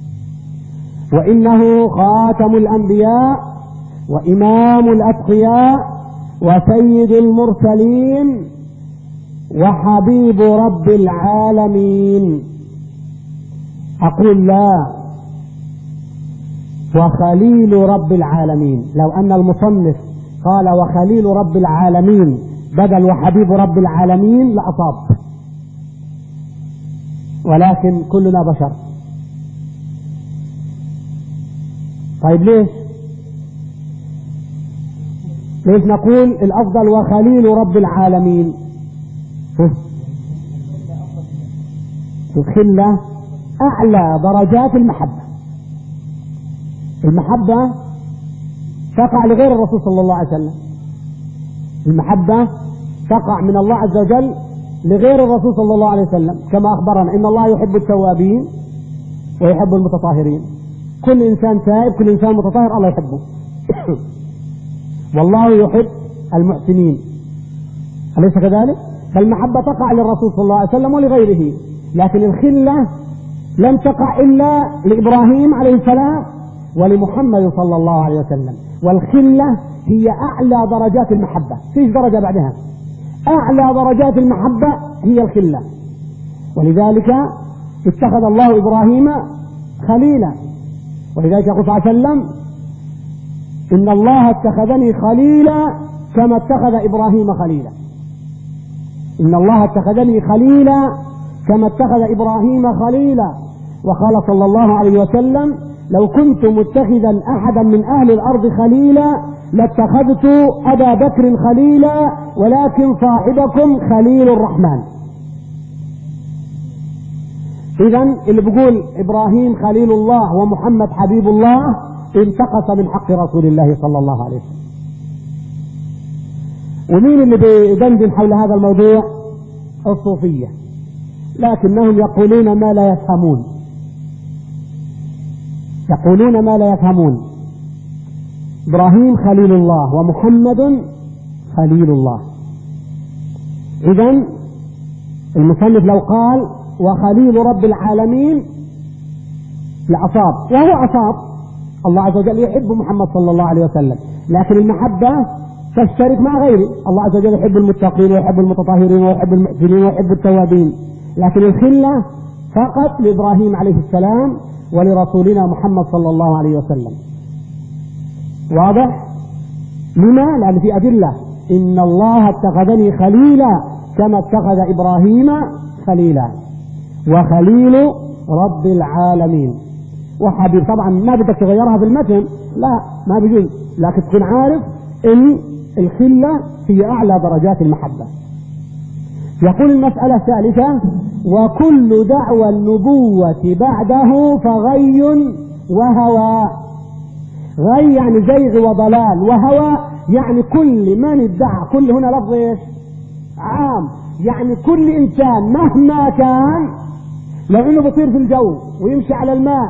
وإنه خاتم الأنبياء وإمام الأتقياء وسيد المرسلين وحبيب رب العالمين. أقول لا، وخليل رب العالمين. لو أن المصنف قال وخليل رب العالمين بدل وحبيب رب العالمين لأصاب، ولكن كلنا بشر. طيب ليش؟ ليش نقول الأفضل وخليل رب العالمين؟ الخلة أعلى درجات المحبة. المحبة تقع لغير الرسول صلى الله عليه وسلم، المحبة تقع من الله عز وجل لغير الرسول صلى الله عليه وسلم، كما أخبرنا إن الله يحب التوابين ويحب المتطهرين. كل إنسان تائب، كل إنسان متطهر الله يحبه. والله يحب المحسنين، أليس كذلك؟ فالمحبة تقع للرسول صلى الله عليه وسلم ولغيره، لكن الخلة لم تقع إلا لإبراهيم عليه السلام ولمحمد صلى الله عليه وسلم. والخلة هي أعلى درجات المحبة، فيش درجة بعدها. أعلى درجات المحبة هي الخلة، ولذلك اتخذ الله إبراهيم خليلا. ولذلك يقول صلى الله عليه وسلم إن الله اتخذني خليلا كما اتخذ إبراهيم خليلا. إن الله اتخذني خليلا كما اتخذ إبراهيم خليلا. وقال صلى الله عليه وسلم لو كنت متخذا أحدا من أهل الأرض خليلا لاتخذت أبا بكر خليلا ولكن صاحبكم خليل الرحمن. إذن اللي بيقول إبراهيم خليل الله ومحمد حبيب الله انتقص من حق رسول الله صلى الله عليه وسلم. ومين اللي بيدندن حول هذا الموضوع؟ الصوفية، لكنهم يقولون ما لا يفهمون، يقولون ما لا يفهمون. إبراهيم خليل الله ومحمد خليل الله. إذن المصنف لو قال وخليل رب العالمين لأصاب، وهو أصاب. الله عز وجل يحب محمد صلى الله عليه وسلم، لكن المحبة تشترك مع غيره. الله عز وجل يحب المتقين ويحب المتطهرين ويحب المحسنين ويحب التوابين، لكن الخلة فقط لإبراهيم عليه السلام ولرسولنا محمد صلى الله عليه وسلم. واضح؟ لما؟ لأن في أدلة. إن الله اتخذني خليلا كما اتخذ إبراهيم خليلا وخليل رب العالمين وحبيب. طبعا ما بدك تغيرها في المتن، لا ما بيجوز، لكن تكون عارف ان الخلة هي اعلى درجات المحبة. يقول المسألة الثالثة وكل دعوى النبوة بعده فغي وهوى. غي يعني زيغ وضلال، وهوى يعني كل من ادعى. كل هنا لفظ ايش؟ عام، يعني كل انسان مهما كان، لو انه بيطير في الجو ويمشي على الماء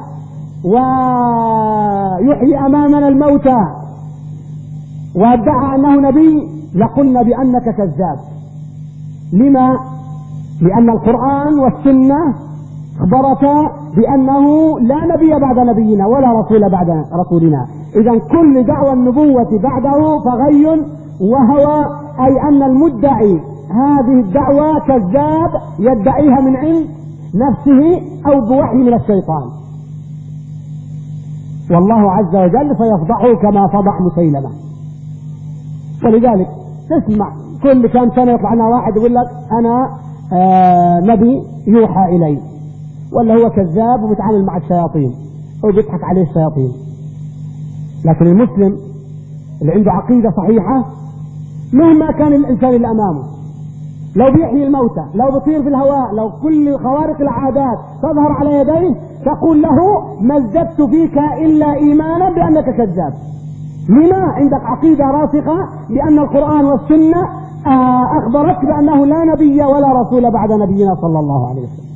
ويحيي امامنا الموتى وادعى انه نبي لقلنا بانك كذاب. لما؟ لان القرآن والسنة اخبرتا بانه لا نبي بعد نبينا ولا رسول بعد رسولنا. اذا كل دعوى النبوة بعده فغي وهوى، اي ان المدعي هذه الدعوة كذاب يدعيها من عند نفسه او بوحي من الشيطان، والله عز وجل فيفضحه كما فضح مسيلمة. ولذلك تسمع كل كام سنة يطلع لنا واحد يقول لك انا آه نبي يوحى الي، ولا هو كذاب وبيتعامل مع الشياطين وبيضحك عليه الشياطين. لكن المسلم اللي عنده عقيدة صحيحة مهما كان الانسان اللي امامه، لو بيحيي الموتى، لو بيطير في الهواء، لو كل خوارق العادات تظهر على يديه، تقول له ما ازددت فيك الا ايمانا بانك كذاب. لما عندك عقيدة راسخة بأن القرآن والسنة أخبرت بأنه لا نبي ولا رسول بعد نبينا صلى الله عليه وسلم،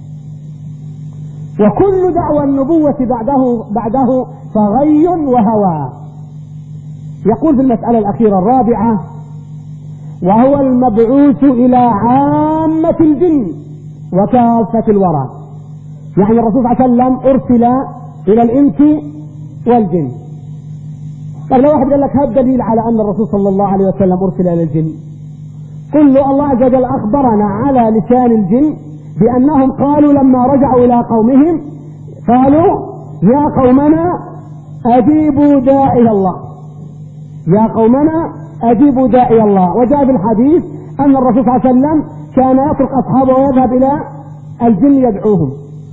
وكل دعوى النبوة بعده بعده فغي وهوى. يقول في المسألة الأخيرة الرابعة: وهو المبعوث إلى عامة الجن وكافة الورى. يعني الرسول صلى الله عليه وسلم أرسل إلى الإنس والجن. طب لو واحد قال لك هذا دليل على أن الرسول صلى الله عليه وسلم أرسل إلى الجن، قل له الله عز وجل أخبرنا على لسان الجن بأنهم قالوا لما رجعوا إلى قومهم قالوا يا قومنا أجيبوا داعي الله، يا قومنا أجيبوا داعي الله. وجاء في الحديث أن الرسول صلى الله عليه وسلم كان يترك أصحابه ويذهب إلى الجن يدعوهم: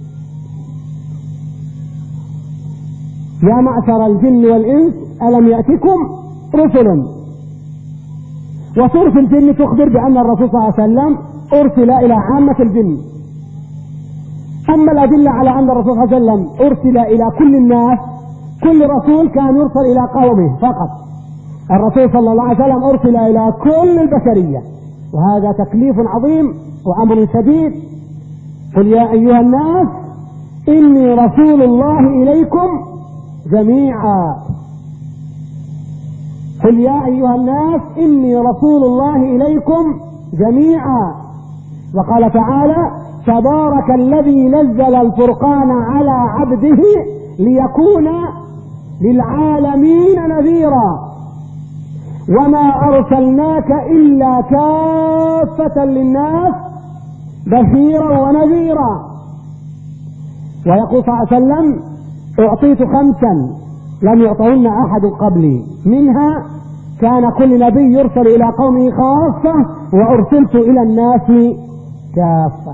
يا معشر الجن والإنس ألم يأتكم رسل. وسورة الجن تخبر بأن الرسول صلى الله عليه وسلم أرسل إلى عامة الجن. أما الأدلة على أن الرسول صلى الله عليه وسلم أرسل إلى كل الناس، كل رسول كان يرسل إلى قومه فقط. الرسول صلى الله عليه وسلم أرسل إلى كل البشرية، وهذا تكليف عظيم وأمر شديد. قل يا أيها الناس إني رسول الله إليكم جميعا، قل يا أيها الناس إني رسول الله إليكم جميعا. وقال تعالى: تبارك الذي نزل الفرقان على عبده ليكون للعالمين نذيرا وما أرسلناك إلا كافة للناس بشيرا ونذيرا. ويقول صلى الله عليه وسلم: أعطيت خمسا لم يعطهن أحد قبلي، منها كان كل نبي يرسل إلى قومه خاصة وأرسلت إلى الناس كافة.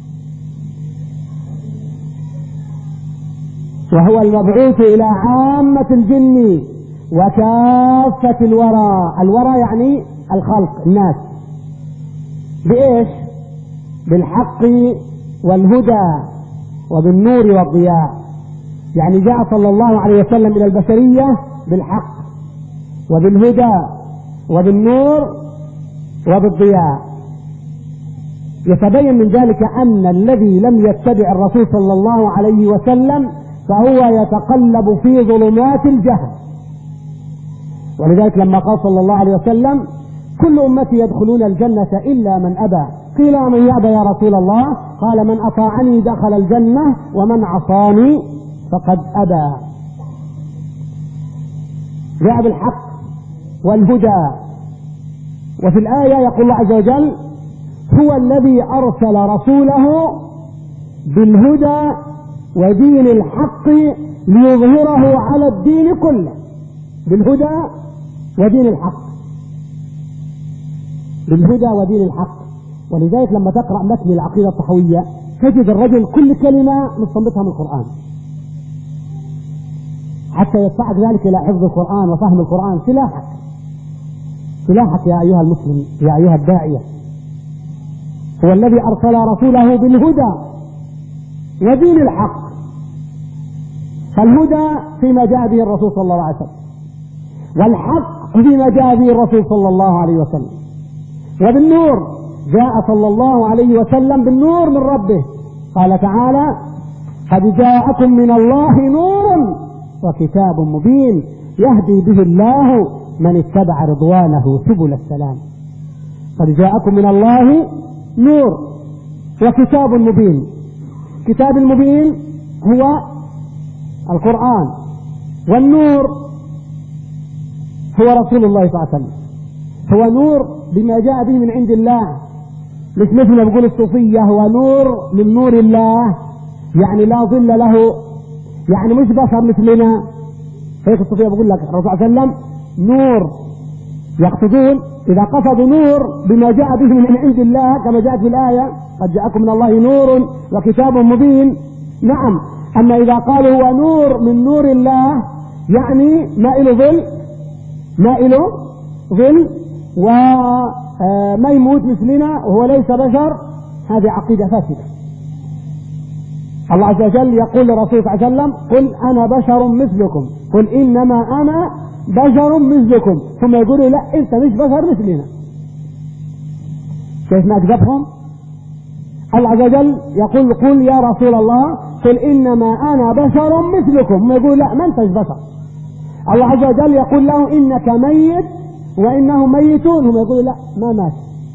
وهو المبعوث إلى عامة الجن وكافة الورى. الورى يعني الخلق، الناس. بإيش؟ بالحق والهدى وبالنور والضياء. يعني جاء صلى الله عليه وسلم إلى البشرية بالحق وبالهدى وبالنور وبالضياء. يتبين من ذلك أن الذي لم يتبع الرسول صلى الله عليه وسلم فهو يتقلب في ظلمات الجهل. ولذلك لما قال صلى الله عليه وسلم: كل أمتي يدخلون الجنة إلا من أبى، قيل ومن يأبى يا رسول الله؟ قال: من أطاعني دخل الجنة ومن عصاني فقد أبى. جاء بالحق والهدى. وفي الآية يقول الله عز وجل: هو الذي أرسل رسوله بالهدى ودين الحق ليظهره على الدين كله. بالهدى ودين الحق، بالهدى ودين الحق. ولذلك لما تقرأ متن العقيدة الطحوية تجد الرجل كل كلمة مستنبطها من القرآن، حتى يدفعك ذلك إلى حفظ القرآن وفهم القرآن. سلاحك سلاحك يا أيها المسلم، يا أيها الداعية. هو الذي أرسل رسوله بالهدى ودين الحق. فالهدى فيما جاء به الرسول صلى الله عليه وسلم، والحق فيما جاء به الرسول صلى الله عليه وسلم. وبالنور جاء صلى الله عليه وسلم بالنور من ربه. قال تعالى: قد جاءكم من الله نور وكتاب مبين يهدي به الله من اتبع رضوانه سبل السلام. قد جاءكم من الله نور وكتاب مبين. كتاب المبين هو القرآن، والنور هو رسول الله صلى الله عليه وسلم. هو نور بما جاء به من عند الله، مش مثل ما بيقول الصوفية هو نور من نور الله، يعني لا ظل له، يعني مش بشر مثلنا. هيك الصوفية بيقول لك الرسول صلى الله عليه وسلم نور. يقصدون إذا قصدوا نور بما جاء به من عند الله كما جاءت في الآية: قد جاءكم من الله نور وكتاب مبين. نعم. أما إذا قالوا هو نور من نور الله يعني مائل ظل، مائل ظل وما يموت مثلنا وهو ليس بشر، هذه عقيدة فاسدة. الله عز وجل يقول للرسول صلى الله عليه وسلم: قل أنا بشر مثلكم، قل إنما أنا بشر مثلكم، ثم يقولوا لا انت مش بشر مثلنا. كيف ما اكذبهم؟ الله عز وجل يقول قل يا رسول الله قل انما انا بشر مثلكم، هم يقولوا لا ما انتش بشر. الله عز وجل يقول له انك ميت وانهم ميتون، هم يقولوا لا ما مات،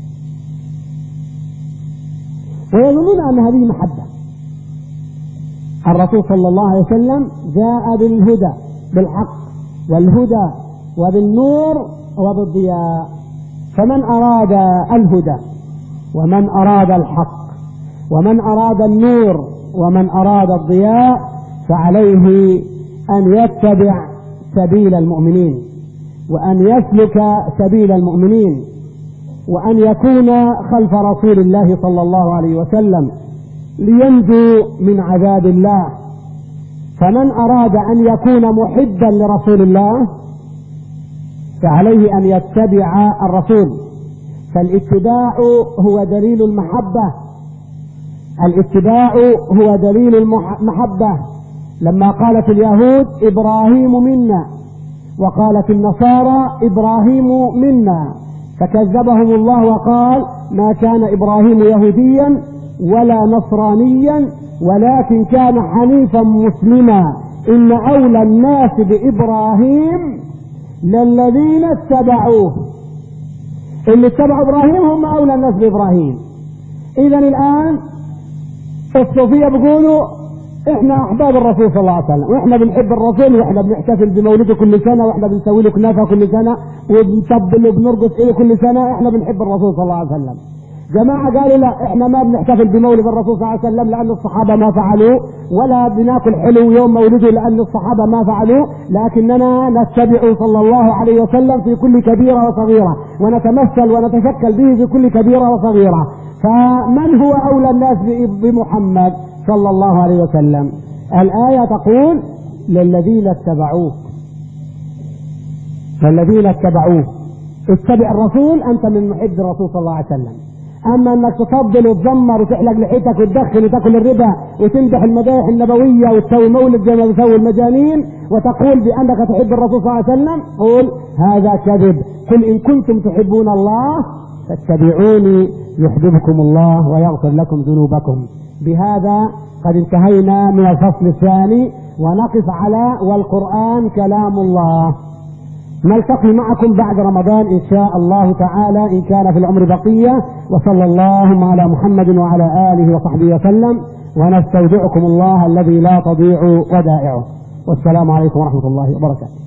ويظنون ان هذه محبه. الرسول صلى الله عليه وسلم جاء بالهدى بالحق والهدى وبالنور وبالضياء، فمن اراد الهدى ومن اراد الحق ومن اراد النور ومن اراد الضياء فعليه ان يتبع سبيل المؤمنين، وان يسلك سبيل المؤمنين، وان يكون خلف رسول الله صلى الله عليه وسلم لينجو من عذاب الله. فمن اراد ان يكون محبا لرسول الله فعليه ان يتبع الرسول، فالاتباع هو دليل المحبة، الاتباع هو دليل المحبة. لما قالت اليهود إبراهيم منا وقالت النصارى إبراهيم منا، فكذبهم الله وقال ما كان إبراهيم يهوديا ولا نصرانيا ولكن كان حنيفا مسلما إن أولى الناس بإبراهيم للذين اتبعوه. اللي اتبعوا إبراهيم هم أولى الناس بإبراهيم. إذن الآن الصوفية بيقولوا احنا احباب الرسول صلى الله عليه وسلم، واحنا بنحب الرسول، واحنا بنحتفل بمولده كل سنه، واحنا بنسوي له كنافه كل سنه، وبنطبل وبنرقص ايه كل سنه، احنا بنحب الرسول صلى الله عليه وسلم. جماعه قالوا لا احنا ما بنحتفل بمولد الرسول صلى الله عليه وسلم لان الصحابه ما فعلوه، ولا بناكل حلو يوم مولده لان الصحابه ما فعلوه، لكننا نتبع صلى الله عليه وسلم في كل كبيره وصغيره، ونتمثل ونتشكل به في كل كبيره وصغيره. فمن هو اولى الناس بمحمد صلى الله عليه وسلم؟ الآية تقول للذين اتبعوه، للذين اتبعوه. اتبع الرسول أنت من محب الرسول صلى الله عليه وسلم. أما أنك تفضل وتزمر وتحلق لحيتك وتدخن وتاكل الربا وتمدح المدائح النبوية وتسوي مولد زي ما بيسوي المجانين وتقول بأنك تحب الرسول صلى الله عليه وسلم، قل هذا كذب. قل إن كنتم تحبون الله فاتبعوني يحببكم الله ويغفر لكم ذنوبكم. بهذا قد انتهينا من الفصل الثاني، ونقف على والقرآن كلام الله. نلتقي معكم بعد رمضان إن شاء الله تعالى إن كان في العمر بقية. وصلى الله على محمد وعلى آله وصحبه وسلم، ونستودعكم الله الذي لا تضيع ودائعه. والسلام عليكم ورحمة الله وبركاته.